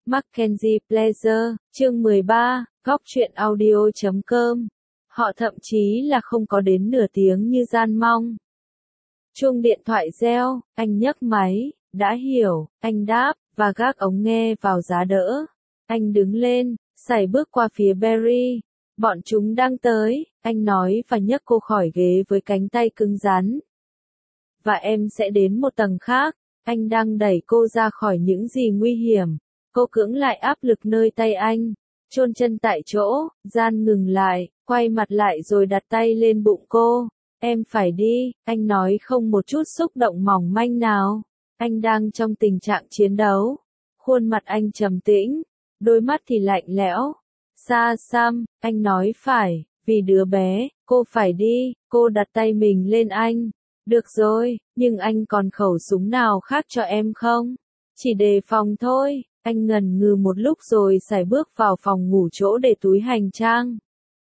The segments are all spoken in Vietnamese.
Mackenzie Pleasure, chương 13, góc truyện audio.com. Họ thậm chí là không có đến nửa tiếng như gian mong. Chuông điện thoại reo, anh nhấc máy, đã hiểu, anh đáp, và gác ống nghe vào giá đỡ. Anh đứng lên, sải bước qua phía Barry. Bọn chúng đang tới, anh nói và nhấc cô khỏi ghế với cánh tay cứng rắn. Và em sẽ đến một tầng khác. Anh đang đẩy cô ra khỏi những gì nguy hiểm. Cô cưỡng lại áp lực nơi tay anh, chôn chân tại chỗ. Gian ngừng lại, quay mặt lại rồi đặt tay lên bụng cô. Em phải đi, anh nói không một chút xúc động mỏng manh nào. Anh đang trong tình trạng chiến đấu. Khuôn mặt anh trầm tĩnh, đôi mắt thì lạnh lẽo. Sam, anh nói phải, vì đứa bé, cô phải đi. Cô đặt tay mình lên anh. Được rồi, nhưng anh còn khẩu súng nào khác cho em không? Chỉ đề phòng thôi. Anh ngần ngừ một lúc rồi sải bước vào phòng ngủ chỗ để túi hành trang.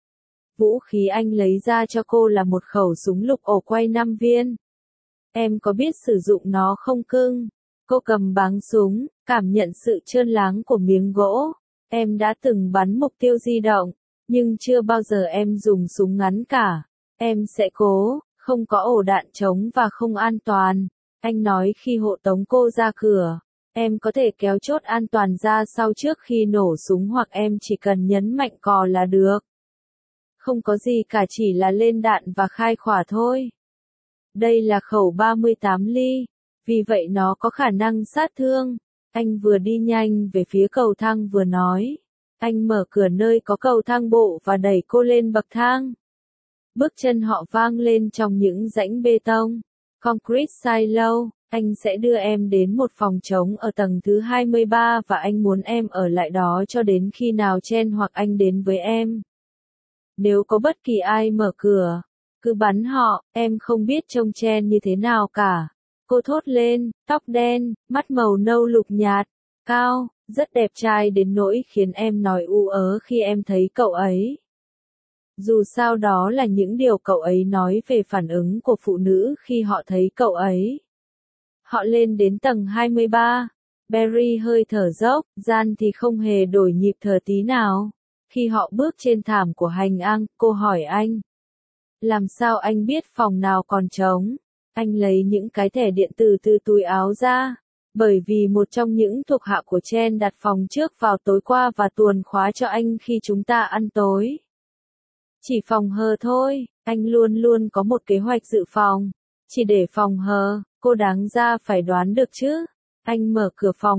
Vũ khí anh lấy ra cho cô là một khẩu súng lục ổ quay 5 viên. Em có biết sử dụng nó không cưng? Cô cầm báng súng, cảm nhận sự trơn láng của miếng gỗ. Em đã từng bắn mục tiêu di động, nhưng chưa bao giờ em dùng súng ngắn cả. Em sẽ cố, không có ổ đạn trống và không an toàn. Anh nói khi hộ tống cô ra cửa. Em có thể kéo chốt an toàn ra sau trước khi nổ súng hoặc em chỉ cần nhấn mạnh cò là được. Không có gì cả, chỉ là lên đạn và khai hỏa thôi. Đây là khẩu 38 ly, vì vậy nó có khả năng sát thương. Anh vừa đi nhanh về phía cầu thang vừa nói. Anh mở cửa nơi có cầu thang bộ và đẩy cô lên bậc thang. Bước chân họ vang lên trong những rãnh bê tông. Concrete silo, anh sẽ đưa em đến một phòng trống ở tầng thứ 23 và anh muốn em ở lại đó cho đến khi nào Chen hoặc anh đến với em. Nếu có bất kỳ ai mở cửa, cứ bắn họ, em không biết trông Chen như thế nào cả. Cô thốt lên, tóc đen, mắt màu nâu lục nhạt, cao, rất đẹp trai đến nỗi khiến em nói u ớ khi em thấy cậu ấy. Dù sao đó là những điều cậu ấy nói về phản ứng của phụ nữ khi họ thấy cậu ấy. Họ lên đến tầng 23. Barry hơi thở dốc, Gian thì không hề đổi nhịp thở tí nào. Khi họ bước trên thảm của hành lang, cô hỏi anh. Làm sao anh biết phòng nào còn trống? Anh lấy những cái thẻ điện tử từ túi áo ra. Bởi vì một trong những thuộc hạ của Chen đặt phòng trước vào tối qua và tuồn khóa cho anh khi chúng ta ăn tối. Chỉ phòng hờ thôi, anh luôn luôn có một kế hoạch dự phòng. Chỉ để phòng hờ, cô đáng ra phải đoán được chứ. Anh mở cửa phòng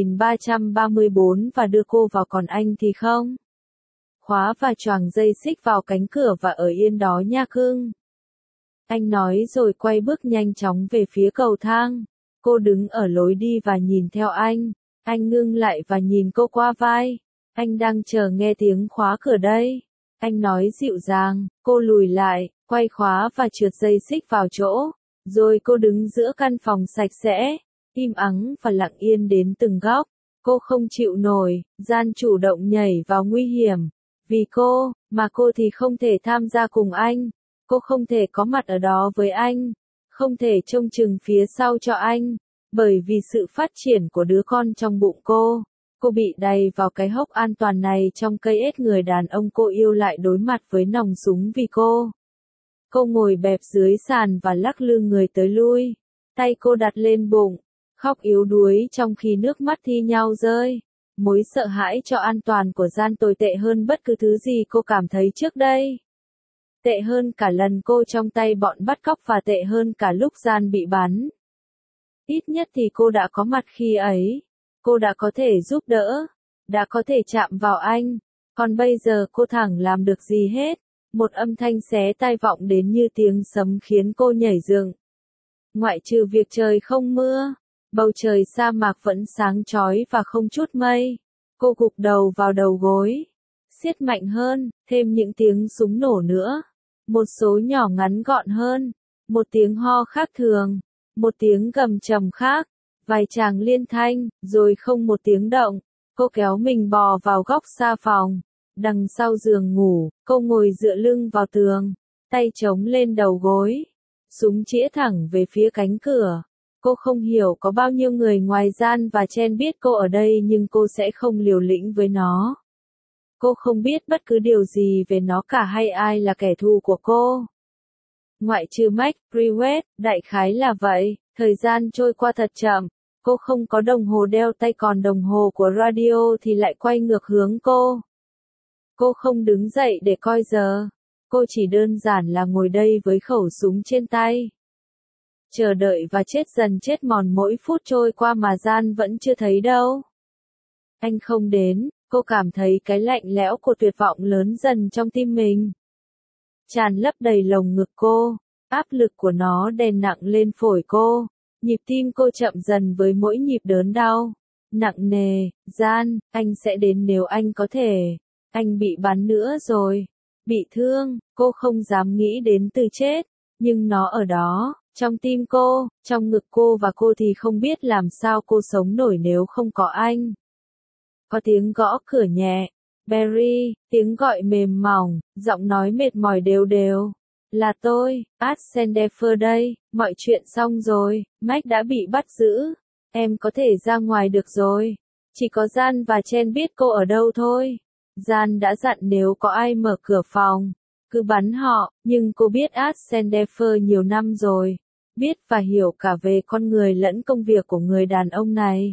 2334 và đưa cô vào, còn anh thì không. Khóa và choàng dây xích vào cánh cửa và ở yên đó nha cưng. Anh nói rồi quay bước nhanh chóng về phía cầu thang. Cô đứng ở lối đi và nhìn theo anh. Anh ngưng lại và nhìn cô qua vai. Anh đang chờ nghe tiếng khóa cửa đây. Anh nói dịu dàng. Cô lùi lại, quay khóa và trượt dây xích vào chỗ. Rồi cô đứng giữa căn phòng sạch sẽ, im ắng và lặng yên đến từng góc. Cô không chịu nổi, Gian chủ động nhảy vào nguy hiểm. Vì cô, mà cô thì không thể tham gia cùng anh. Cô không thể có mặt ở đó với anh. Không thể trông chừng phía sau cho anh. Bởi vì sự phát triển của đứa con trong bụng cô. Cô bị đầy vào cái hốc an toàn này trong cây ếch người đàn ông cô yêu lại đối mặt với nòng súng vì cô. Cô ngồi bẹp dưới sàn và lắc lư người tới lui. Tay cô đặt lên bụng, khóc yếu đuối trong khi nước mắt thi nhau rơi. Mối sợ hãi cho an toàn của Gian tồi tệ hơn bất cứ thứ gì cô cảm thấy trước đây. Tệ hơn cả lần cô trong tay bọn bắt cóc và tệ hơn cả lúc Gian bị bắn. Ít nhất thì cô đã có mặt khi ấy. Cô đã có thể giúp đỡ. Đã có thể chạm vào anh. Còn bây giờ cô thẳng làm được gì hết. Một âm thanh xé tai vọng đến như tiếng sấm khiến cô nhảy dựng. Ngoại trừ việc trời không mưa, bầu trời sa mạc vẫn sáng chói và không chút mây. Cô gục đầu vào đầu gối. Siết mạnh hơn, thêm những tiếng súng nổ nữa. Một số nhỏ ngắn gọn hơn. Một tiếng ho khác thường. Một tiếng gầm trầm khác. Vài tràng liên thanh, rồi không một tiếng động. Cô kéo mình bò vào góc xa phòng. Đằng sau giường ngủ, cô ngồi dựa lưng vào tường, tay chống lên đầu gối, súng chĩa thẳng về phía cánh cửa. Cô không hiểu có bao nhiêu người ngoài Gian và Chen biết cô ở đây nhưng cô sẽ không liều lĩnh với nó. Cô không biết bất cứ điều gì về nó cả hay ai là kẻ thù của cô. Ngoại trừ Max Privet, đại khái là vậy, thời gian trôi qua thật chậm. Cô không có đồng hồ đeo tay còn đồng hồ của radio thì lại quay ngược hướng cô. Cô không đứng dậy để coi giờ. Cô chỉ đơn giản là ngồi đây với khẩu súng trên tay. Chờ đợi và chết dần chết mòn mỗi phút trôi qua mà Gian vẫn chưa thấy đâu. Anh không đến, cô cảm thấy cái lạnh lẽo của tuyệt vọng lớn dần trong tim mình. Tràn lấp đầy lồng ngực cô, áp lực của nó đè nặng lên phổi cô. Nhịp tim cô chậm dần với mỗi nhịp đớn đau. Nặng nề, Gian, anh sẽ đến nếu anh có thể. Anh bị bắn nữa rồi. Bị thương, cô không dám nghĩ đến từ chết. Nhưng nó ở đó, trong tim cô, trong ngực cô và cô thì không biết làm sao cô sống nổi nếu không có anh. Có tiếng gõ cửa nhẹ. Barry, tiếng gọi mềm mỏng, giọng nói mệt mỏi đều đều. Là tôi, Ascendefer đây, mọi chuyện xong rồi, Max đã bị bắt giữ. Em có thể ra ngoài được rồi. Chỉ có Gian và Chen biết cô ở đâu thôi. Gian đã dặn nếu có ai mở cửa phòng, cứ bắn họ, nhưng cô biết Ascendefer nhiều năm rồi. Biết và hiểu cả về con người lẫn công việc của người đàn ông này.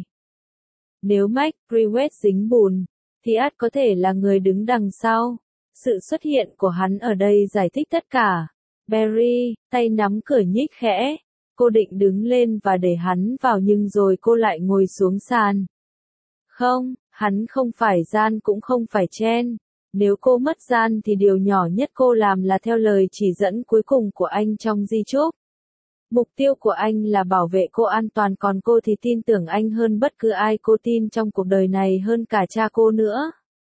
Nếu Max Privet dính bùn, thì có thể là người đứng đằng sau. Sự xuất hiện của hắn ở đây giải thích tất cả. Barry, tay nắm cửa nhích khẽ. Cô định đứng lên và để hắn vào nhưng rồi cô lại ngồi xuống sàn. Không, hắn không phải Gian cũng không phải Chen. Nếu cô mất Gian thì điều nhỏ nhất cô làm là theo lời chỉ dẫn cuối cùng của anh trong di chúc. Mục tiêu của anh là bảo vệ cô an toàn còn cô thì tin tưởng anh hơn bất cứ ai cô tin trong cuộc đời này hơn cả cha cô nữa.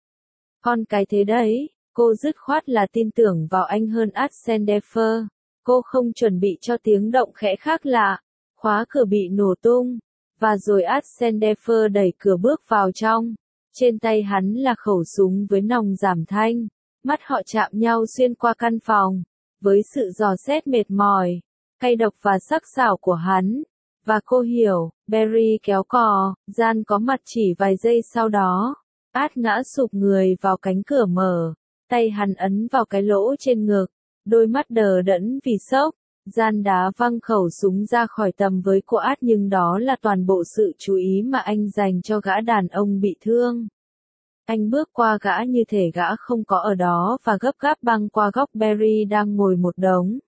Con cái thế đấy, cô dứt khoát là tin tưởng vào anh hơn Ascendefer. Cô không chuẩn bị cho tiếng động khẽ khác lạ. Khóa cửa bị nổ tung. Và rồi Ascendefer đẩy cửa bước vào trong. Trên tay hắn là khẩu súng với nòng giảm thanh. Mắt họ chạm nhau xuyên qua căn phòng. Với sự dò xét mệt mỏi, cay độc và sắc sảo của hắn. Và cô hiểu, Barry kéo cò, Gian có mặt chỉ vài giây sau đó. Ngã sụp người vào cánh cửa mở. Tay hắn ấn vào cái lỗ trên ngực. Đôi mắt đờ đẫn vì sốc. Gian đá văng khẩu súng ra khỏi tầm với cô nhưng đó là toàn bộ sự chú ý mà anh dành cho gã đàn ông bị thương. Anh bước qua gã như thể gã không có ở đó và gấp gáp băng qua góc Barry đang ngồi một đống.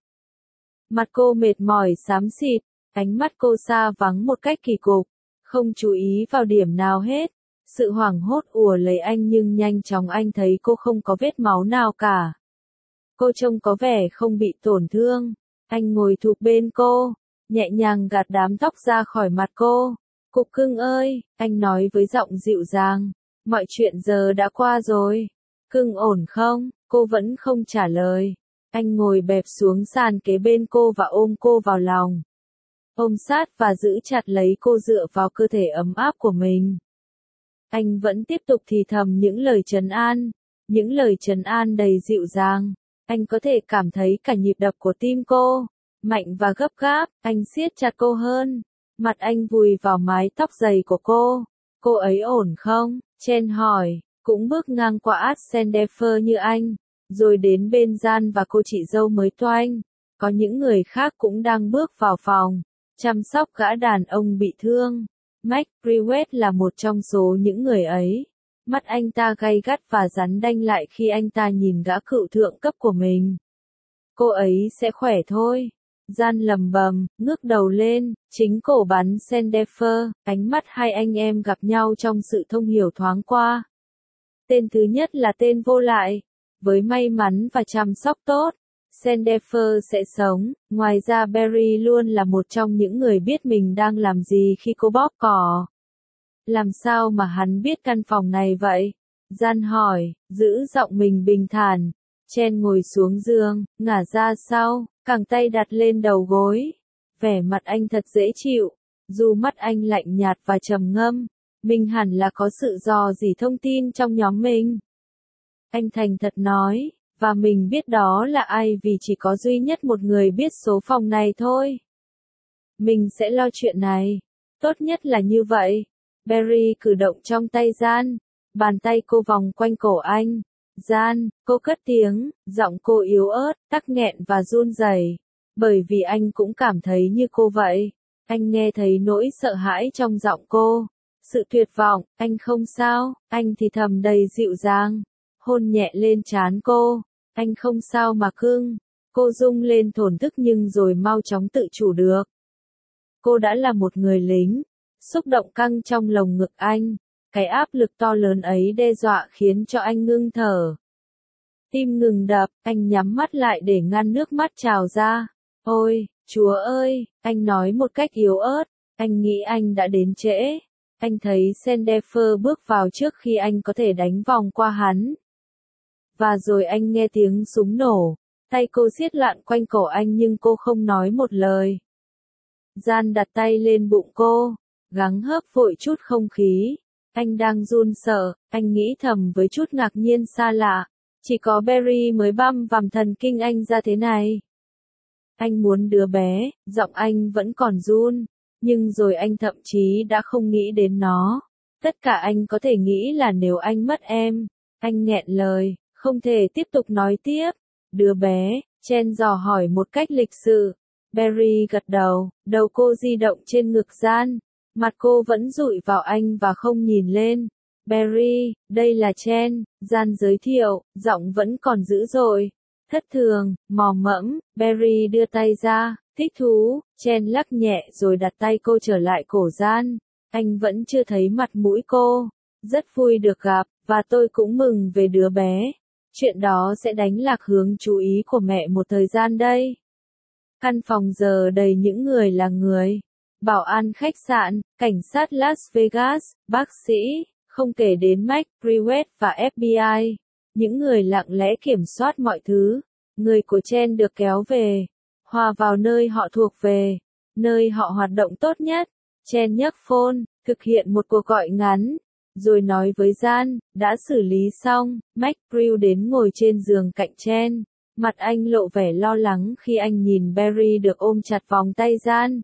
Mặt cô mệt mỏi xám xịt, ánh mắt cô xa vắng một cách kỳ cục, không chú ý vào điểm nào hết. Sự hoảng hốt ùa lấy anh nhưng nhanh chóng anh thấy cô không có vết máu nào cả. Cô trông có vẻ không bị tổn thương. Anh ngồi thụp bên cô, nhẹ nhàng gạt đám tóc ra khỏi mặt cô. Cục cưng ơi, anh nói với giọng dịu dàng, mọi chuyện giờ đã qua rồi. Cưng ổn không? Cô vẫn không trả lời. Anh ngồi bẹp xuống sàn kế bên cô và ôm cô vào lòng. Ôm sát và giữ chặt lấy cô dựa vào cơ thể ấm áp của mình. Anh vẫn tiếp tục thì thầm những lời trấn an. Những lời trấn an đầy dịu dàng. Anh có thể cảm thấy cả nhịp đập của tim cô. Mạnh và gấp gáp, anh siết chặt cô hơn. Mặt anh vùi vào mái tóc dày của cô. Cô ấy ổn không? Chen hỏi, cũng bước ngang qua Ascendefer như anh. Rồi đến bên Gian và cô chị dâu mới toanh. Có những người khác cũng đang bước vào phòng. Chăm sóc gã đàn ông bị thương. Max Privet là một trong số những người ấy. Mắt anh ta gay gắt và rắn đanh lại khi anh ta nhìn gã cựu thượng cấp của mình. Cô ấy sẽ khỏe thôi. Gian lầm bầm, ngước đầu lên, chính cổ bắn Sendefer, ánh mắt hai anh em gặp nhau trong sự thông hiểu thoáng qua. Tên thứ nhất là tên vô lại. Với may mắn và chăm sóc tốt, Sendefer sẽ sống. Ngoài ra Barry luôn là một trong những người biết mình đang làm gì khi cô bóp cò. Làm sao mà hắn biết căn phòng này vậy? Gian hỏi, giữ giọng mình bình thản. Chen ngồi xuống giường, ngả ra sau, cẳng tay đặt lên đầu gối. Vẻ mặt anh thật dễ chịu. Dù mắt anh lạnh nhạt và trầm ngâm, mình hẳn là có sự dò dỉ thông tin trong nhóm mình. Anh thành thật nói, và mình biết đó là ai vì chỉ có duy nhất một người biết số phòng này thôi. Mình sẽ lo chuyện này. Tốt nhất là như vậy. Barry cử động trong tay Gian. Bàn tay cô vòng quanh cổ anh. Gian, cô cất tiếng, giọng cô yếu ớt, tắc nghẹn và run rẩy. Bởi vì anh cũng cảm thấy như cô vậy. Anh nghe thấy nỗi sợ hãi trong giọng cô. Sự tuyệt vọng, anh không sao, anh thì thầm đầy dịu dàng. Hôn nhẹ lên trán cô. Anh không sao mà cưng. Cô rung lên thổn thức nhưng rồi mau chóng tự chủ được. Cô đã là một người lính. Xúc động căng trong lồng ngực anh. Cái áp lực to lớn ấy đe dọa khiến cho anh ngưng thở. Tim ngừng đập, anh nhắm mắt lại để ngăn nước mắt trào ra. Ôi, Chúa ơi, anh nói một cách yếu ớt, anh nghĩ anh đã đến trễ. Anh thấy Sandifer bước vào trước khi anh có thể đánh vòng qua hắn. Và rồi anh nghe tiếng súng nổ, tay cô siết lặn quanh cổ anh nhưng cô không nói một lời. Gian đặt tay lên bụng cô, gắng hớp vội chút không khí. Anh đang run sợ, anh nghĩ thầm với chút ngạc nhiên xa lạ. Chỉ có Barry mới băm vằm thần kinh anh ra thế này. Anh muốn đứa bé, giọng anh vẫn còn run. Nhưng rồi anh thậm chí đã không nghĩ đến nó. Tất cả anh có thể nghĩ là nếu anh mất em. Anh nghẹn lời, không thể tiếp tục nói tiếp. Đứa bé, Chen dò hỏi một cách lịch sự. Barry gật đầu, đầu cô di động trên ngực Gian. Mặt cô vẫn dụi vào anh và không nhìn lên. Barry, đây là Chen, Gian giới thiệu, giọng vẫn còn dữ dội. Thất thường, mò mẫm, Barry đưa tay ra, thích thú, Chen lắc nhẹ rồi đặt tay cô trở lại cổ Gian. Anh vẫn chưa thấy mặt mũi cô. Rất vui được gặp, và tôi cũng mừng về đứa bé. Chuyện đó sẽ đánh lạc hướng chú ý của mẹ một thời gian đây. Căn phòng giờ đầy những người là người. Bảo an khách sạn, cảnh sát Las Vegas, bác sĩ, không kể đến Mac, Privet và FBI. Những người lặng lẽ kiểm soát mọi thứ. Người của Chen được kéo về, hòa vào nơi họ thuộc về, nơi họ hoạt động tốt nhất. Chen nhấc phone, thực hiện một cuộc gọi ngắn, rồi nói với Gian, đã xử lý xong. McBrew đến ngồi trên giường cạnh Chen. Mặt anh lộ vẻ lo lắng khi anh nhìn Barry được ôm chặt vòng tay Gian.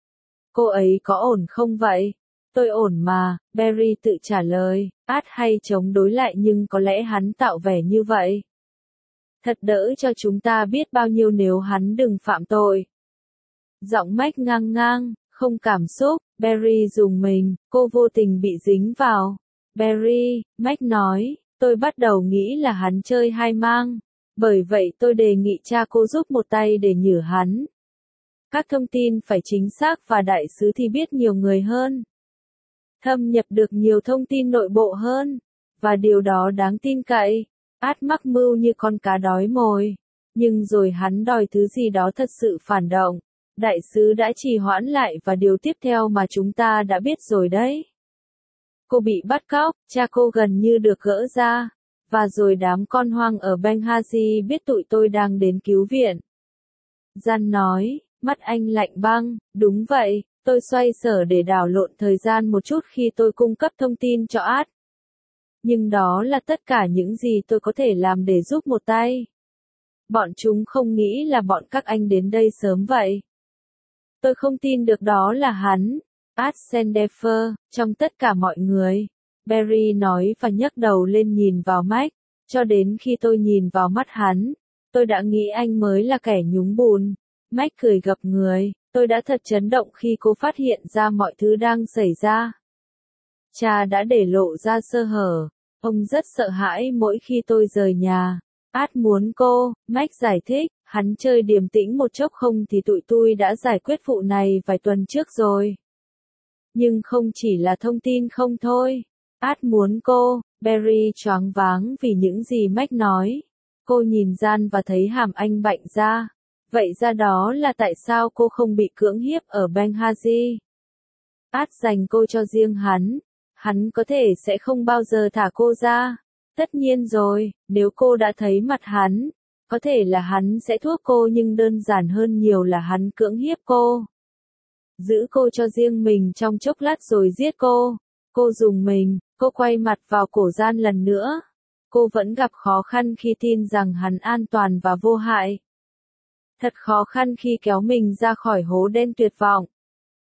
Cô ấy có ổn không vậy? Tôi ổn mà, Barry tự trả lời, át hay chống đối lại nhưng có lẽ hắn tạo vẻ như vậy. Thật đỡ cho chúng ta biết bao nhiêu nếu hắn đừng phạm tội. Giọng Mac ngang ngang, không cảm xúc, Barry dùng mình, cô vô tình bị dính vào. Barry, Mac nói, tôi bắt đầu nghĩ là hắn chơi hai mang. Bởi vậy tôi đề nghị cha cô giúp một tay để nhử hắn. Các thông tin phải chính xác và đại sứ thì biết nhiều người hơn. Thâm nhập được nhiều thông tin nội bộ hơn. Và điều đó đáng tin cậy. Át mắc mưu như con cá đói mồi. Nhưng rồi hắn đòi thứ gì đó thật sự phản động. Đại sứ đã trì hoãn lại và điều tiếp theo mà chúng ta đã biết rồi đấy. Cô bị bắt cóc, cha cô gần như được gỡ ra. Và rồi đám con hoang ở Benghazi biết tụi tôi đang đến cứu viện. Gian nói, mắt anh lạnh băng, đúng vậy, tôi xoay sở để đảo lộn thời gian một chút khi tôi cung cấp thông tin cho Át. Nhưng đó là tất cả những gì tôi có thể làm để giúp một tay. Bọn chúng không nghĩ là bọn các anh đến đây sớm vậy. Tôi không tin được đó là hắn. Át Sandifer, trong tất cả mọi người. Barry nói và nhấc đầu lên nhìn vào Mac. Cho đến khi tôi nhìn vào mắt hắn, tôi đã nghĩ anh mới là kẻ nhúng bùn. Mac cười gập người, tôi đã thật chấn động khi cô phát hiện ra mọi thứ đang xảy ra. Cha đã để lộ ra sơ hở. Ông rất sợ hãi mỗi khi tôi rời nhà. Át muốn cô, Mac giải thích, hắn chơi điềm tĩnh một chốc không thì tụi tôi đã giải quyết vụ này vài tuần trước rồi. Nhưng không chỉ là thông tin không thôi. Át muốn cô, Barry choáng váng vì những gì Mac nói. Cô nhìn Gian và thấy hàm anh bạnh ra. Vậy ra đó là tại sao cô không bị cưỡng hiếp ở Benghazi. Át dành cô cho riêng hắn. Hắn có thể sẽ không bao giờ thả cô ra. Tất nhiên rồi, nếu cô đã thấy mặt hắn, có thể là hắn sẽ thuốc cô nhưng đơn giản hơn nhiều là hắn cưỡng hiếp cô. Giữ cô cho riêng mình trong chốc lát rồi giết cô. Cô dùng mình, cô quay mặt vào cổ Gian lần nữa. Cô vẫn gặp khó khăn khi tin rằng hắn an toàn và vô hại. Thật khó khăn khi kéo mình ra khỏi hố đen tuyệt vọng.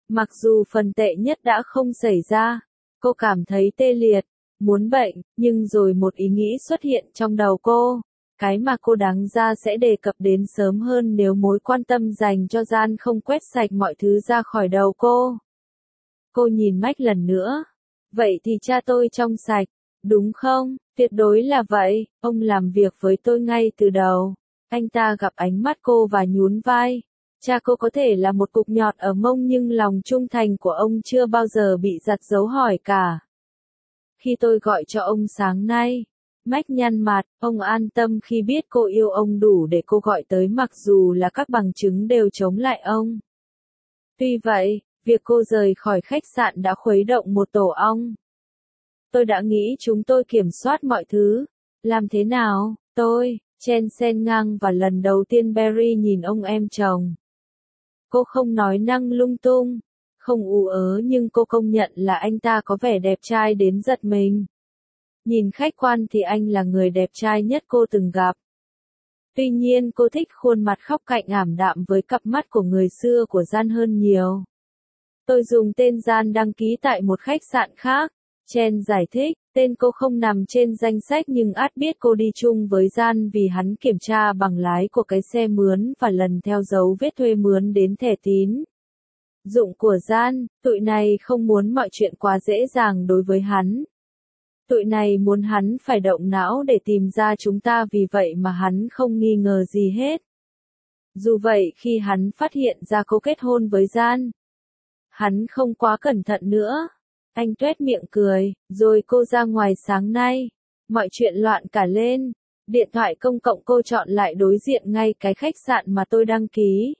Mặc dù phần tệ nhất đã không xảy ra, cô cảm thấy tê liệt, muốn bệnh, nhưng rồi một ý nghĩ xuất hiện trong đầu cô. Cái mà cô đáng ra sẽ đề cập đến sớm hơn nếu mối quan tâm dành cho Gian không quét sạch mọi thứ ra khỏi đầu cô. Cô nhìn Mike lần nữa. Vậy thì cha tôi trong sạch, đúng không? Tuyệt đối là vậy, ông làm việc với tôi ngay từ đầu. Anh ta gặp ánh mắt cô và nhún vai. Cha cô có thể là một cục nhọt ở mông nhưng lòng trung thành của ông chưa bao giờ bị giặt dấu hỏi cả. Khi tôi gọi cho ông sáng nay, Mike nhăn mặt, ông an tâm khi biết cô yêu ông đủ để cô gọi tới mặc dù là các bằng chứng đều chống lại ông. Tuy vậy, việc cô rời khỏi khách sạn đã khuấy động một tổ ong. Tôi đã nghĩ chúng tôi kiểm soát mọi thứ. Làm thế nào? Chen xen ngang và lần đầu tiên Barry nhìn ông em chồng. Cô không nói năng lung tung, không ù ớ nhưng cô công nhận là anh ta có vẻ đẹp trai đến giật mình. Nhìn khách quan thì anh là người đẹp trai nhất cô từng gặp. Tuy nhiên cô thích khuôn mặt khóc cạnh ảm đạm với cặp mắt của người xưa của Gian hơn nhiều. Tôi dùng tên Gian đăng ký tại một khách sạn khác. Chen giải thích, tên cô không nằm trên danh sách nhưng át biết cô đi chung với Gian vì hắn kiểm tra bằng lái của cái xe mướn và lần theo dấu vết thuê mướn đến thẻ tín dụng của Gian. Tụi này không muốn mọi chuyện quá dễ dàng đối với hắn. Tụi này muốn hắn phải động não để tìm ra chúng ta vì vậy mà hắn không nghi ngờ gì hết. Dù vậy khi hắn phát hiện ra cô kết hôn với Gian, hắn không quá cẩn thận nữa. Anh tuét miệng cười, rồi cô ra ngoài sáng nay. Mọi chuyện loạn cả lên. Điện thoại công cộng cô chọn lại đối diện ngay cái khách sạn mà tôi đăng ký.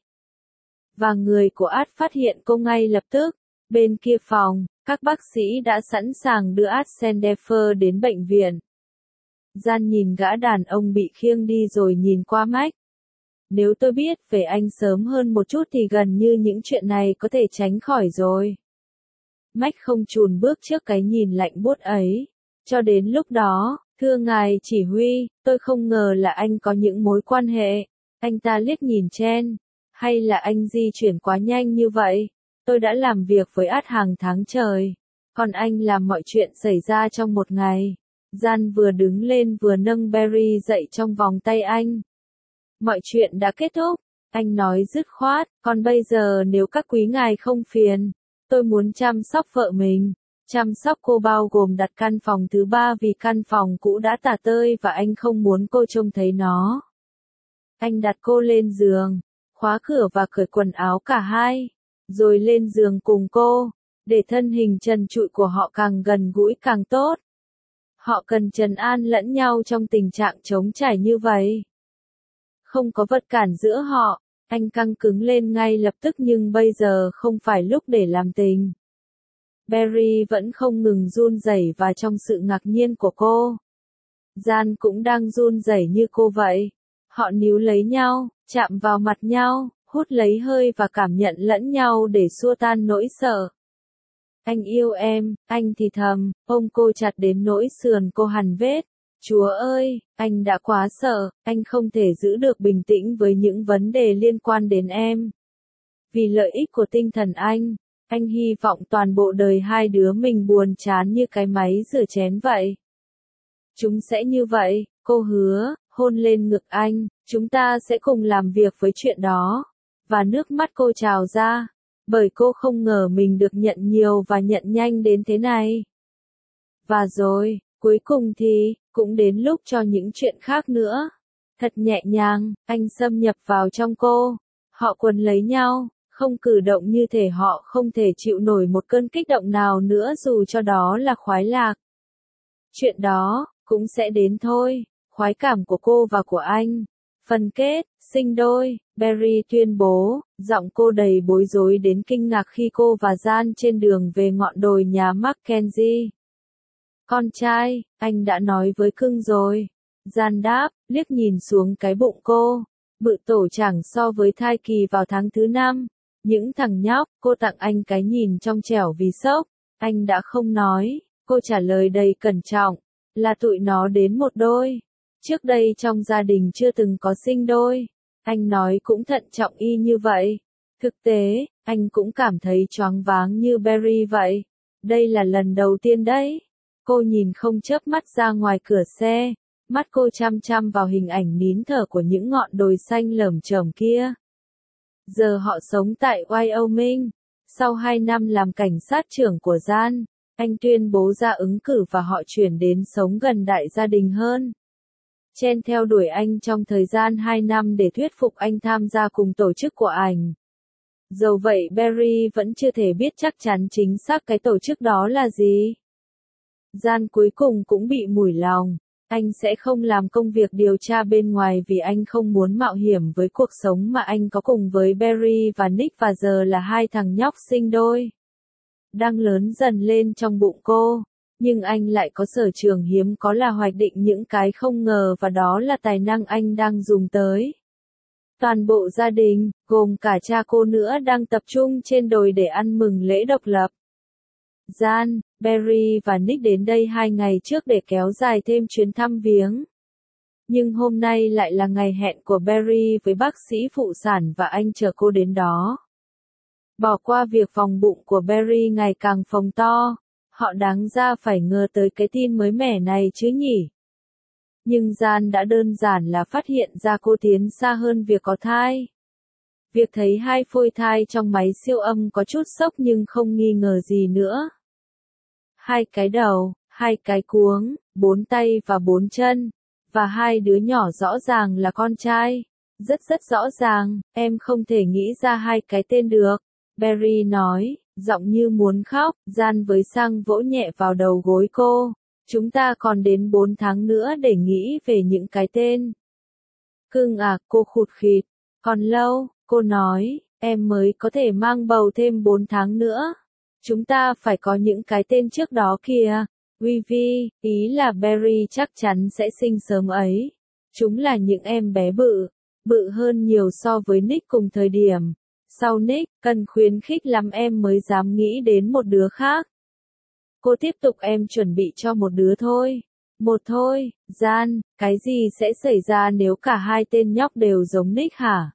Và người của Ad phát hiện cô ngay lập tức. Bên kia phòng, các bác sĩ đã sẵn sàng đưa Ad Sendefer đến bệnh viện. Gian nhìn gã đàn ông bị khiêng đi rồi nhìn qua Mike. Nếu tôi biết về anh sớm hơn một chút thì gần như những chuyện này có thể tránh khỏi rồi. Mike không chùn bước trước cái nhìn lạnh buốt ấy. Cho đến lúc đó, thưa ngài chỉ huy, tôi không ngờ là anh có những mối quan hệ. Anh ta liếc nhìn Chen. Hay là anh di chuyển quá nhanh như vậy? Tôi đã làm việc với Ad hàng tháng trời. Còn anh làm mọi chuyện xảy ra trong một ngày. Gian vừa đứng lên vừa nâng Barry dậy trong vòng tay anh. Mọi chuyện đã kết thúc. Anh nói dứt khoát, còn bây giờ nếu các quý ngài không phiền, tôi muốn chăm sóc vợ mình. Chăm sóc cô bao gồm đặt căn phòng thứ 3 vì căn phòng cũ đã tả tơi và anh không muốn cô trông thấy nó. Anh đặt cô lên giường, khóa cửa và cởi quần áo cả hai, rồi lên giường cùng cô, để thân hình trần trụi của họ càng gần gũi càng tốt. Họ cần trấn an lẫn nhau trong tình trạng trống trải như vậy. Không có vật cản giữa họ, anh căng cứng lên ngay lập tức nhưng bây giờ không phải lúc để làm tình. Barry vẫn không ngừng run rẩy và trong sự ngạc nhiên của cô. Gian cũng đang run rẩy như cô vậy. Họ níu lấy nhau, chạm vào mặt nhau, hút lấy hơi và cảm nhận lẫn nhau để xua tan nỗi sợ. Anh yêu em, anh thì thầm, ôm cô chặt đến nỗi sườn cô hằn vết. Chúa ơi, anh đã quá sợ, anh không thể giữ được bình tĩnh với những vấn đề liên quan đến em. Vì lợi ích của tinh thần anh hy vọng toàn bộ đời hai đứa mình buồn chán như cái máy rửa chén vậy. Chúng sẽ như vậy, cô hứa, hôn lên ngực anh, chúng ta sẽ cùng làm việc với chuyện đó. Và nước mắt cô trào ra, bởi cô không ngờ mình được nhận nhiều và nhận nhanh đến thế này. Và rồi, cuối cùng thì, cũng đến lúc cho những chuyện khác nữa. Thật nhẹ nhàng, anh xâm nhập vào trong cô. Họ quấn lấy nhau, không cử động như thể họ không thể chịu nổi một cơn kích động nào nữa dù cho đó là khoái lạc. Chuyện đó, cũng sẽ đến thôi, khoái cảm của cô và của anh. Phần kết, sinh đôi, Barry tuyên bố, giọng cô đầy bối rối đến kinh ngạc khi cô và Gian trên đường về ngọn đồi nhà Mackenzie. Con trai, anh đã nói với cưng rồi. Gian đáp, liếc nhìn xuống cái bụng cô. Bự tổ chẳng so với thai kỳ vào tháng thứ 5. Những thằng nhóc, cô tặng anh cái nhìn trong trẻo vì sốc. Anh đã không nói. Cô trả lời đầy cẩn trọng. Là tụi nó đến một đôi. Trước đây trong gia đình chưa từng có sinh đôi. Anh nói cũng thận trọng y như vậy. Thực tế, anh cũng cảm thấy choáng váng như Barry vậy. Đây là lần đầu tiên đấy. Cô nhìn không chớp mắt ra ngoài cửa xe, mắt cô chăm chăm vào hình ảnh nín thở của những ngọn đồi xanh lởm chởm kia. Giờ họ sống tại Wyoming. Sau 2 năm làm cảnh sát trưởng của Jan, anh tuyên bố ra ứng cử và họ chuyển đến sống gần đại gia đình hơn. Chen theo đuổi anh trong thời gian 2 năm để thuyết phục anh tham gia cùng tổ chức của ảnh. Dẫu vậy Barry vẫn chưa thể biết chắc chắn chính xác cái tổ chức đó là gì. Jan cuối cùng cũng bị mủi lòng. Anh sẽ không làm công việc điều tra bên ngoài vì anh không muốn mạo hiểm với cuộc sống mà anh có cùng với Barry và Nick và giờ là 2 thằng nhóc sinh đôi. Đang lớn dần lên trong bụng cô. Nhưng anh lại có sở trường hiếm có là hoạch định những cái không ngờ và đó là tài năng anh đang dùng tới. Toàn bộ gia đình, gồm cả cha cô nữa đang tập trung trên đồi để ăn mừng lễ độc lập. Jan, Barry và Nick đến đây 2 ngày trước để kéo dài thêm chuyến thăm viếng. Nhưng hôm nay lại là ngày hẹn của Barry với bác sĩ phụ sản và anh chờ cô đến đó. Bỏ qua việc vòng bụng của Barry ngày càng phồng to, họ đáng ra phải ngờ tới cái tin mới mẻ này chứ nhỉ. Nhưng Jan đã đơn giản là phát hiện ra cô tiến xa hơn việc có thai. Việc thấy 2 phôi thai trong máy siêu âm có chút sốc nhưng không nghi ngờ gì nữa. 2 cái đầu, 2 cái cuống, 4 tay và 4 chân, và 2 đứa nhỏ rõ ràng là con trai. Rất rõ ràng, em không thể nghĩ ra 2 cái tên được. Barry nói, giọng như muốn khóc. Jan với sang vỗ nhẹ vào đầu gối cô. Chúng ta còn đến 4 tháng nữa để nghĩ về những cái tên. Cưng à, cô khụt khịt. Còn lâu, cô nói, em mới có thể mang bầu thêm 4 tháng nữa. Chúng ta phải có những cái tên trước đó kìa. Vivi, ý là Barry chắc chắn sẽ sinh sớm ấy. Chúng là những em bé bự hơn nhiều so với Nick cùng thời điểm. Sau Nick, cần khuyến khích lắm em mới dám nghĩ đến một đứa khác. Cô tiếp tục em chuẩn bị cho một đứa thôi. Một thôi, Jan, cái gì sẽ xảy ra nếu cả 2 tên nhóc đều giống Nick hả?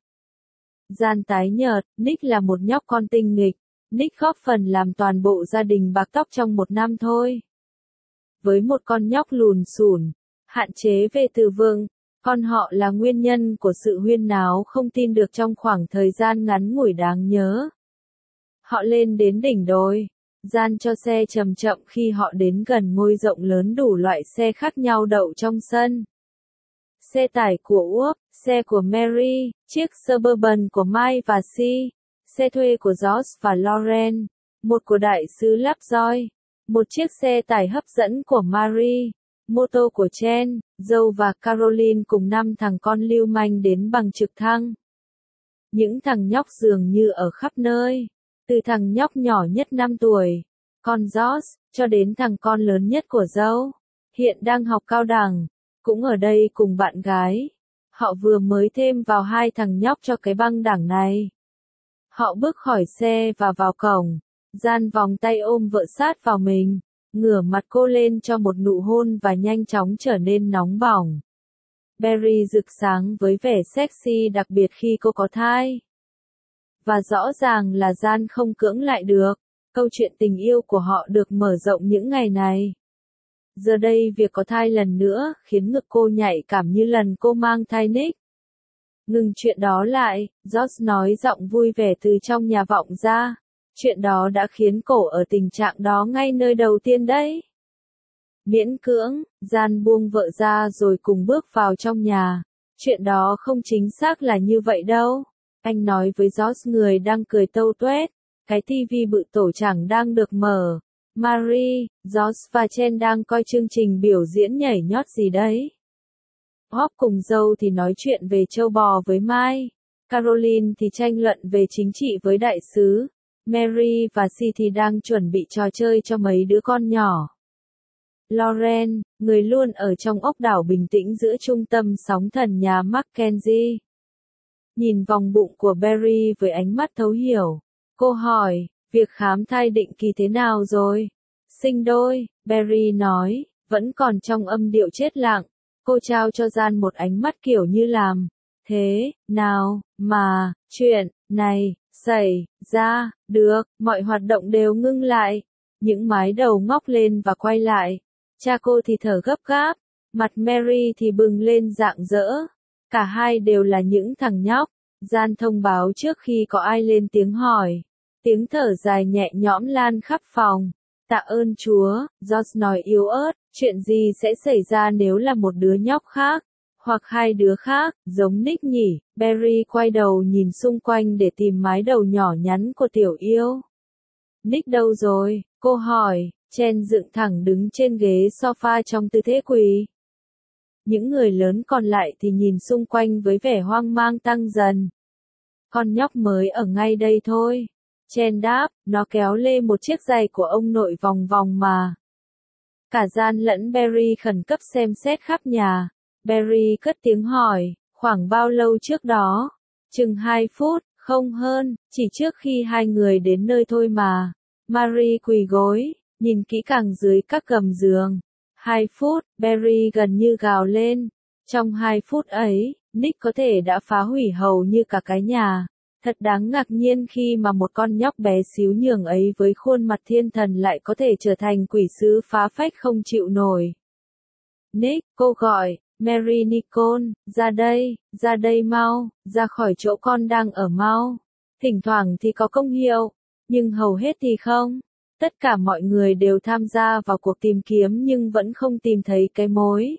Jan tái nhợt, Nick là một nhóc con tinh nghịch. Nick góp phần làm toàn bộ gia đình bạc tóc trong 1 năm thôi. Với một con nhóc lùn xùn, hạn chế về từ vựng, con họ là nguyên nhân của sự huyên náo không tin được trong khoảng thời gian ngắn ngủi đáng nhớ. Họ lên đến đỉnh đồi. Jan cho xe chậm chậm khi họ đến gần ngôi rộng lớn đủ loại xe khác nhau đậu trong sân. Xe tải của Úc, xe của Mary, chiếc Suburban của Mike và Si, xe thuê của George và Lauren, một của đại sứ Lovejoy, một chiếc xe tải hấp dẫn của Marie, mô tô của Chen, Joe và Caroline cùng 5 thằng con lưu manh đến bằng trực thăng. Những thằng nhóc dường như ở khắp nơi, từ thằng nhóc nhỏ nhất 5 tuổi, con George, cho đến thằng con lớn nhất của Joe, hiện đang học cao đẳng, cũng ở đây cùng bạn gái. Họ vừa mới thêm vào 2 thằng nhóc cho cái băng đảng này. Họ bước khỏi xe và vào cổng. Jan vòng tay ôm vợ sát vào mình, ngửa mặt cô lên cho một nụ hôn và nhanh chóng trở nên nóng bỏng. Barry rực sáng với vẻ sexy đặc biệt khi cô có thai. Và rõ ràng là Jan không cưỡng lại được. Câu chuyện tình yêu của họ được mở rộng những ngày này. Giờ đây việc có thai lần nữa khiến ngực cô nhạy cảm như lần cô mang thai Nick. Ngừng chuyện đó lại, George nói giọng vui vẻ từ trong nhà vọng ra. Chuyện đó đã khiến cổ ở tình trạng đó ngay nơi đầu tiên đấy. Miễn cưỡng, Jan buông vợ ra rồi cùng bước vào trong nhà. Chuyện đó không chính xác là như vậy đâu. Anh nói với George người đang cười tâu tuét. Cái tivi bự tổ chẳng đang được mở. Marie, George và Chen đang coi chương trình biểu diễn nhảy nhót gì đấy. Hop cùng dâu thì nói chuyện về trâu bò với Mai. Caroline thì tranh luận về chính trị với đại sứ. Mary và Si thì đang chuẩn bị trò chơi cho mấy đứa con nhỏ. Lauren, người luôn ở trong ốc đảo bình tĩnh giữa trung tâm sóng thần nhà Mackenzie, nhìn vòng bụng của Barry với ánh mắt thấu hiểu. Cô hỏi, việc khám thai định kỳ thế nào rồi? Sinh đôi, Barry nói, vẫn còn trong âm điệu chết lặng. Cô trao cho Jan một ánh mắt kiểu như làm. Thế, nào, mà, chuyện này, Xảy ra, được, mọi hoạt động đều ngưng lại. Những mái đầu ngóc lên và quay lại. Cha cô thì thở gấp gáp, mặt Mary thì bừng lên rạng rỡ. Cả hai đều là những thằng nhóc. Gian thông báo trước khi có ai lên tiếng hỏi. Tiếng thở dài nhẹ nhõm lan khắp phòng. Tạ ơn Chúa, George nói yếu ớt, chuyện gì sẽ xảy ra nếu là một đứa nhóc khác, hoặc hai đứa khác, giống Nick nhỉ? Barry quay đầu nhìn xung quanh để tìm mái đầu nhỏ nhắn của tiểu yêu. Nick đâu rồi? Cô hỏi, Chen dựng thẳng đứng trên ghế sofa trong tư thế quỳ. Những người lớn còn lại thì nhìn xung quanh với vẻ hoang mang tăng dần. Con nhóc mới ở ngay đây thôi. Chen đáp, nó kéo lê một chiếc giày của ông nội vòng vòng mà. Cả Gian lẫn Barry khẩn cấp xem xét khắp nhà. Barry cất tiếng hỏi, khoảng bao lâu trước đó? Chừng 2 phút, không hơn, chỉ trước khi hai người đến nơi thôi mà. Marie quỳ gối, nhìn kỹ càng dưới các gầm giường. 2 phút, Barry gần như gào lên. Trong 2 phút ấy, Nick có thể đã phá hủy hầu như cả cái nhà. Thật đáng ngạc nhiên khi mà một con nhóc bé xíu nhường ấy với khuôn mặt thiên thần lại có thể trở thành quỷ sứ phá phách không chịu nổi. Nick, cô gọi, Mary Nicole, ra đây mau, ra khỏi chỗ con đang ở mau. Thỉnh thoảng thì có công hiệu, nhưng hầu hết thì không. Tất cả mọi người đều tham gia vào cuộc tìm kiếm nhưng vẫn không tìm thấy cái mối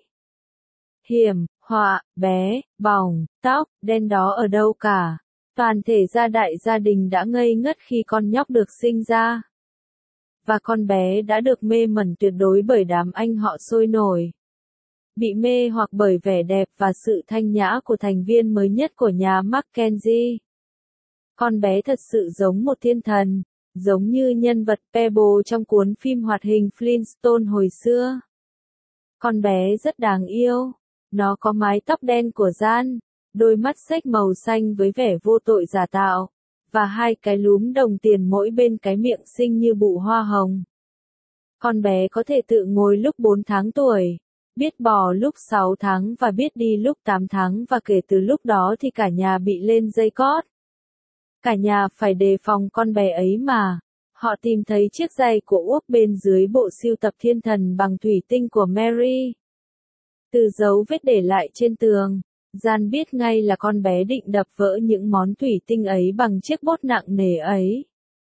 hiểm họa bé bỏng tóc đen đó ở đâu cả. Toàn thể đại gia đình đã ngây ngất khi con nhóc được sinh ra. Và con bé đã được mê mẩn tuyệt đối bởi đám anh họ sôi nổi. Bị mê hoặc bởi vẻ đẹp và sự thanh nhã của thành viên mới nhất của nhà Mackenzie. Con bé thật sự giống một thiên thần, giống như nhân vật Pebble trong cuốn phim hoạt hình Flintstone hồi xưa. Con bé rất đáng yêu. Nó có mái tóc đen của Gian, đôi mắt xếch màu xanh với vẻ vô tội giả tạo, và hai cái lúm đồng tiền mỗi bên cái miệng xinh như bụ hoa hồng. Con bé có thể tự ngồi lúc 4 tháng tuổi, biết bò lúc 6 tháng và biết đi lúc 8 tháng và kể từ lúc đó thì cả nhà bị lên dây cót. Cả nhà phải đề phòng con bé ấy mà. Họ tìm thấy chiếc giày của Úc bên dưới bộ sưu tập thiên thần bằng thủy tinh của Mary. Từ dấu vết để lại trên tường, Gian biết ngay là con bé định đập vỡ những món thủy tinh ấy bằng chiếc bốt nặng nề ấy.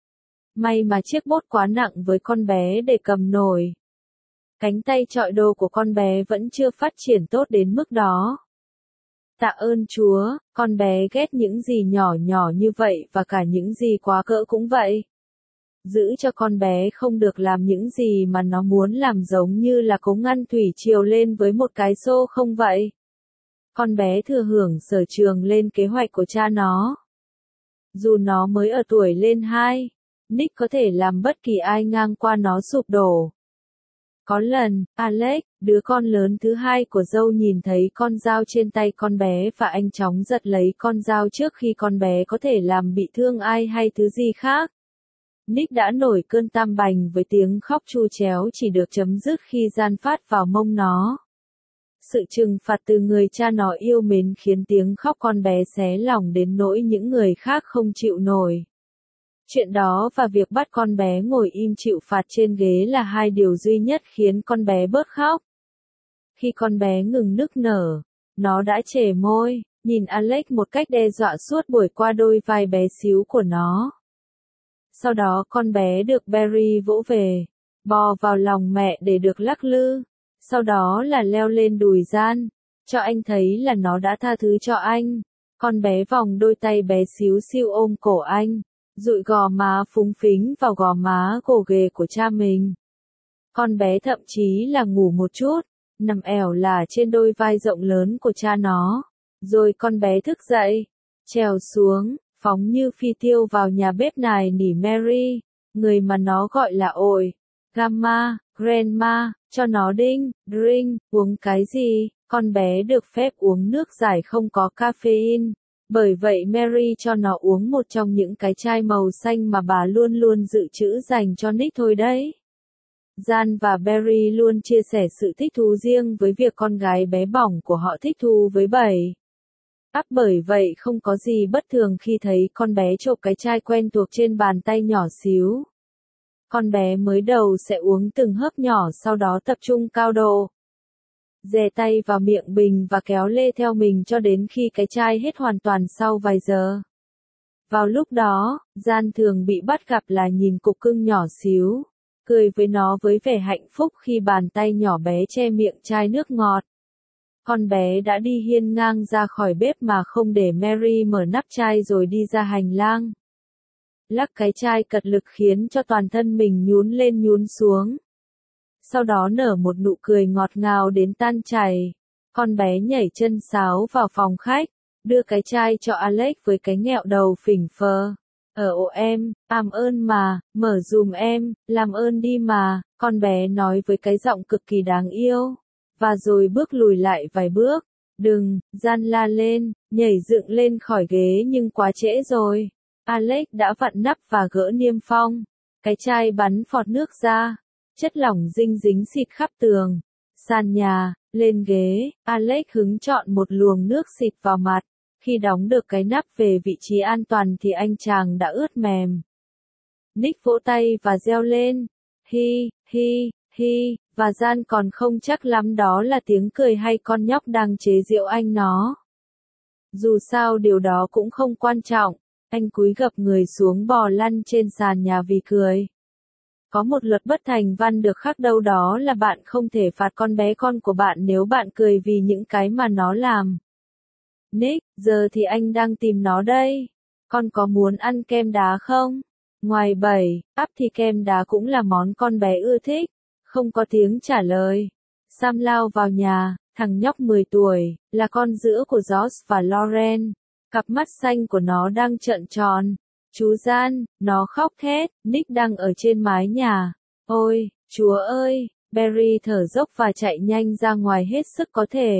May mà chiếc bốt quá nặng với con bé để cầm nổi. Cánh tay chọi đồ của con bé vẫn chưa phát triển tốt đến mức đó. Tạ ơn Chúa, con bé ghét những gì nhỏ nhỏ như vậy và cả những gì quá cỡ cũng vậy. Giữ cho con bé không được làm những gì mà nó muốn làm, giống như là cố ngăn thủy triều lên với một cái xô không vậy. Con bé thừa hưởng sở trường lên kế hoạch của cha nó. Dù nó mới ở tuổi lên 2, Nick có thể làm bất kỳ ai ngang qua nó sụp đổ. Có lần, Alex, đứa con lớn thứ hai của dâu nhìn thấy con dao trên tay con bé và anh chóng giật lấy con dao trước khi con bé có thể làm bị thương ai hay thứ gì khác. Nick đã nổi cơn tam bành với tiếng khóc tru chéo chỉ được chấm dứt khi Gian phát vào mông nó. Sự trừng phạt từ người cha nó yêu mến khiến tiếng khóc con bé xé lòng đến nỗi những người khác không chịu nổi. Chuyện đó và việc bắt con bé ngồi im chịu phạt trên ghế là hai điều duy nhất khiến con bé bớt khóc. Khi con bé ngừng nức nở, nó đã trề môi, nhìn Alex một cách đe dọa suốt buổi qua đôi vai bé xíu của nó. Sau đó con bé được Barry vỗ về, bò vào lòng mẹ để được lắc lư, sau đó là leo lên đùi Gian, cho anh thấy là nó đã tha thứ cho anh. Con bé vòng đôi tay bé xíu xiu ôm cổ anh, dụi gò má phúng phính vào gò má gồ ghề của cha mình. Con bé thậm chí là ngủ một chút, nằm ẻo lả trên đôi vai rộng lớn của cha nó. Rồi con bé thức dậy, trèo xuống, phóng như phi tiêu vào nhà bếp nài nỉ Mary, người mà nó gọi là ổi, Gamma, Grandma, cho nó drink, uống cái gì, con bé được phép uống nước giải không có caffeine. Bởi vậy Mary cho nó uống một trong những cái chai màu xanh mà bà luôn luôn dự trữ dành cho Nick thôi đấy. Gian và Barry luôn chia sẻ sự thích thú riêng với việc con gái bé bỏng của họ thích thú với bầy Bởi vậy không có gì bất thường khi thấy con bé chộp cái chai quen thuộc trên bàn tay nhỏ xíu. Con bé mới đầu sẽ uống từng hớp nhỏ, sau đó tập trung cao độ dè tay vào miệng bình và kéo lê theo mình cho đến khi cái chai hết hoàn toàn sau vài giờ. Vào lúc đó, Gian thường bị bắt gặp là nhìn cục cưng nhỏ xíu, cười với nó với vẻ hạnh phúc khi bàn tay nhỏ bé che miệng chai nước ngọt. Con bé đã đi hiên ngang ra khỏi bếp mà không để Mary mở nắp chai rồi đi ra hành lang. Lắc cái chai cật lực khiến cho toàn thân mình nhún lên nhún xuống. Sau đó nở một nụ cười ngọt ngào đến tan chảy. Con bé nhảy chân sáo vào phòng khách, đưa cái chai cho Alex với cái nghẹo đầu phỉnh phờ. Em, làm ơn mà, mở dùm em, làm ơn đi mà, con bé nói với cái giọng cực kỳ đáng yêu. Và rồi bước lùi lại vài bước. Đừng, Gian la lên, nhảy dựng lên khỏi ghế nhưng quá trễ rồi. Alex đã vặn nắp và gỡ niêm phong. Cái chai bắn phọt nước ra. Chất lỏng dinh dính xịt khắp tường, sàn nhà, lên ghế. Alex hứng chọn một luồng nước xịt vào mặt. Khi đóng được cái nắp về vị trí an toàn thì anh chàng đã ướt mềm. Nick vỗ tay và reo lên. Hi, hi, hi, và Gian còn không chắc lắm đó là tiếng cười hay con nhóc đang chế giễu anh nó. Dù sao điều đó cũng không quan trọng. Anh cúi gập người xuống bò lăn trên sàn nhà vì cười. Có một luật bất thành văn được khắc đâu đó là bạn không thể phạt con bé con của bạn nếu bạn cười vì những cái mà nó làm. Nick, giờ thì anh đang tìm nó đây. Con có muốn ăn kem đá không? Ngoài 7, thì kem đá cũng là món con bé ưa thích. Không có tiếng trả lời. Sam lao vào nhà, thằng nhóc 10 tuổi, là con giữa của Josh và Lauren. Cặp mắt xanh của nó đang trợn tròn. Chú Gian, nó khóc thét. Nick đang ở trên mái nhà. Ôi, chúa ơi, Barry thở dốc và chạy nhanh ra ngoài hết sức có thể.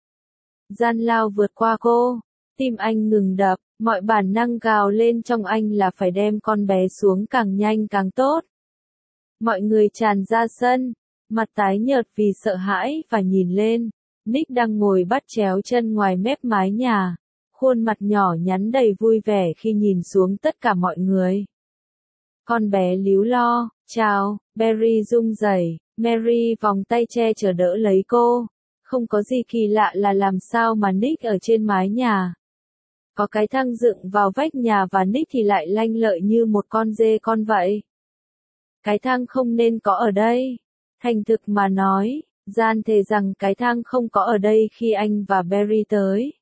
Gian lao vượt qua cô. Tim anh ngừng đập, mọi bản năng gào lên trong anh là phải đem con bé xuống càng nhanh càng tốt. Mọi người tràn ra sân, mặt tái nhợt vì sợ hãi và nhìn lên. Nick đang ngồi bắt chéo chân ngoài mép mái nhà. Khuôn mặt nhỏ nhắn đầy vui vẻ khi nhìn xuống tất cả mọi người. Con bé líu lo, chào, Barry rung rẩy. Mary vòng tay che chở đỡ lấy cô. Không có gì kỳ lạ là làm sao mà Nick ở trên mái nhà. Có cái thang dựng vào vách nhà và Nick thì lại lanh lợi như một con dê con vậy. Cái thang không nên có ở đây. Thành thực mà nói, Gian thề rằng cái thang không có ở đây khi anh và Barry tới.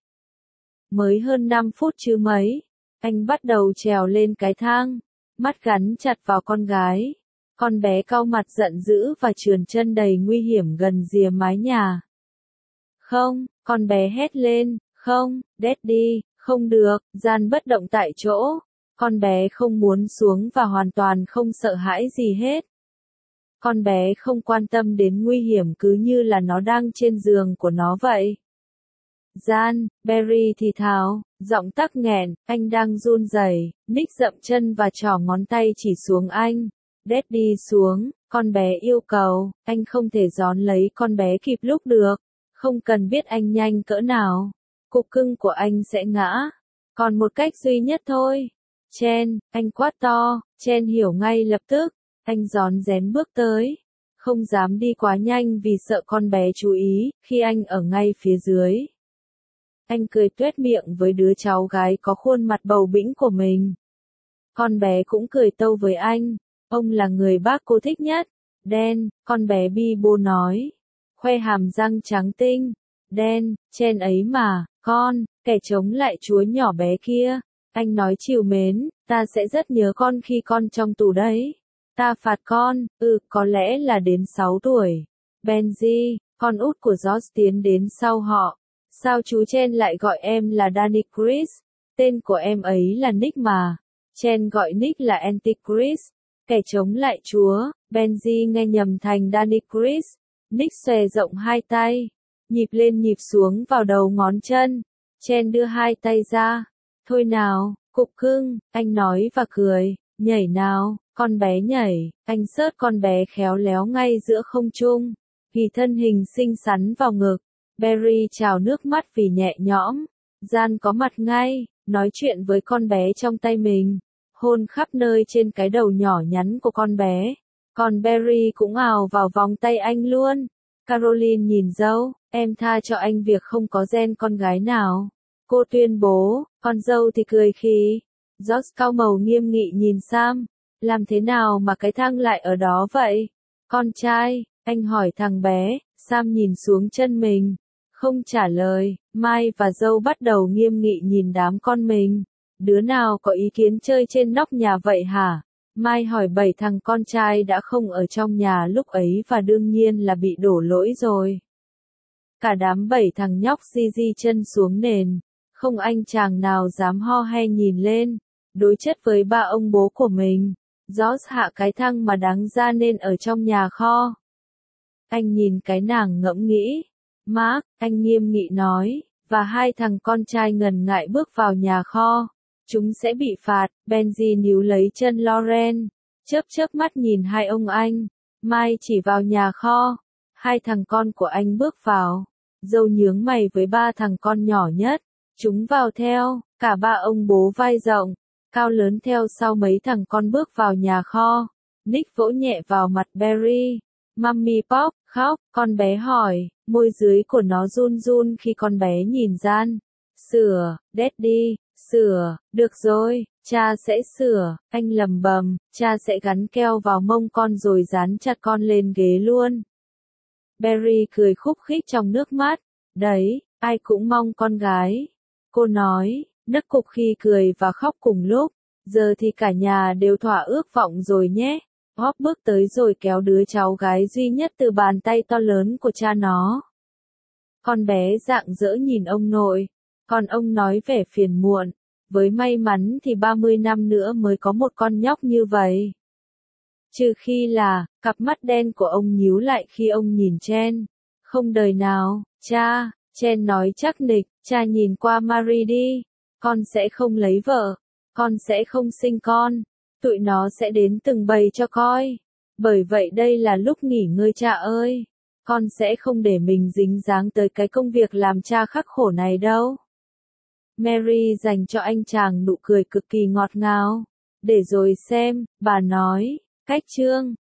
Mới hơn 5 phút chứ mấy, anh bắt đầu trèo lên cái thang, mắt gắn chặt vào con gái. Con bé cau mặt giận dữ và trườn chân đầy nguy hiểm gần rìa mái nhà. Không, con bé hét lên, không, Daddy, không được, Gian bất động tại chỗ. Con bé không muốn xuống và hoàn toàn không sợ hãi gì hết. Con bé không quan tâm đến nguy hiểm cứ như là nó đang trên giường của nó vậy. Gian, Barry thì thào, giọng tắc nghẹn, anh đang run rẩy. Nick dậm chân và trỏ ngón tay chỉ xuống anh. Daddy xuống, con bé yêu cầu, anh không thể gión lấy con bé kịp lúc được. Không cần biết anh nhanh cỡ nào. Cục cưng của anh sẽ ngã. Còn một cách duy nhất thôi. Chen, anh quát to, Chen hiểu ngay lập tức. Anh rón rén bước tới. Không dám đi quá nhanh vì sợ con bé chú ý, khi anh ở ngay phía dưới. Anh cười tuét miệng với đứa cháu gái có khuôn mặt bầu bĩnh của mình. Con bé cũng cười tâu với anh. Ông là người bác cô thích nhất. Dan, con bé bi bô nói. Khoe hàm răng trắng tinh. Dan, Chen ấy mà, con, kẻ chống lại chúa nhỏ bé kia. Anh nói trìu mến, ta sẽ rất nhớ con khi con trong tù đấy. Ta phạt con, có lẽ là đến 6 tuổi. Benji, con út của George tiến đến sau họ. Sao chú Chen lại gọi em là Danny Chris? Tên của em ấy là Nick mà. Chen gọi Nick là Antichrist. Kẻ chống lại Chúa. Benji nghe nhầm thành Danny Chris. Nick xòe rộng hai tay. Nhịp lên nhịp xuống vào đầu ngón chân. Chen đưa hai tay ra. Thôi nào, cục cưng, anh nói và cười. Nhảy nào, con bé nhảy. Anh xớt con bé khéo léo ngay giữa không trung. Vì thân hình xinh xắn vào ngực. Barry trào nước mắt vì nhẹ nhõm. Gian có mặt ngay, nói chuyện với con bé trong tay mình, hôn khắp nơi trên cái đầu nhỏ nhắn của con bé. Còn Barry cũng ào vào vòng tay anh luôn. Caroline nhìn dâu, em tha cho anh việc không có gen con gái nào. Cô tuyên bố, con dâu thì cười khì. George cau màu nghiêm nghị nhìn Sam. Làm thế nào mà cái thang lại ở đó vậy? Con trai, anh hỏi thằng bé. Sam nhìn xuống chân mình. Không trả lời, Mai và dâu bắt đầu nghiêm nghị nhìn đám con mình. Đứa nào có ý kiến chơi trên nóc nhà vậy hả? Mai hỏi 7 thằng con trai đã không ở trong nhà lúc ấy và đương nhiên là bị đổ lỗi rồi. Cả đám 7 thằng nhóc di chân xuống nền. Không anh chàng nào dám ho hay nhìn lên. Đối chất với ba ông bố của mình. George hạ cái thăng mà đáng ra nên ở trong nhà kho. Anh nhìn cái nàng ngẫm nghĩ. Mark, anh nghiêm nghị nói, và hai thằng con trai ngần ngại bước vào nhà kho. Chúng sẽ bị phạt. Benji níu lấy chân Lauren. Chớp mắt nhìn hai ông anh. Mai chỉ vào nhà kho. Hai thằng con của anh bước vào. Dâu nhướng mày với ba thằng con nhỏ nhất. Chúng vào theo. Cả ba ông bố vai rộng, cao lớn theo sau mấy thằng con bước vào nhà kho. Nick vỗ nhẹ vào mặt Barry. Mummy Pop, khóc, con bé hỏi, môi dưới của nó run run khi con bé nhìn Gian. Sửa, Daddy, sửa, được rồi, cha sẽ sửa, anh lầm bầm, cha sẽ gắn keo vào mông con rồi dán chặt con lên ghế luôn. Barry cười khúc khích trong nước mắt, đấy, ai cũng mong con gái. Cô nói, nấc cục khi cười và khóc cùng lúc, giờ thì cả nhà đều thỏa ước vọng rồi nhé. Hop bước tới rồi kéo đứa cháu gái duy nhất từ bàn tay to lớn của cha nó. Con bé rạng rỡ nhìn ông nội, còn ông nói vẻ phiền muộn, với may mắn thì 30 năm nữa mới có một con nhóc như vậy. Trừ khi là, cặp mắt đen của ông nhíu lại khi ông nhìn Chen. Không đời nào, cha, Chen nói chắc nịch, cha nhìn qua Marie đi, con sẽ không lấy vợ, con sẽ không sinh con. Tụi nó sẽ đến từng bầy cho coi. Bởi vậy đây là lúc nghỉ ngơi cha ơi. Con sẽ không để mình dính dáng tới cái công việc làm cha khắc khổ này đâu. Mary dành cho anh chàng nụ cười cực kỳ ngọt ngào. Để rồi xem, bà nói, cách chương.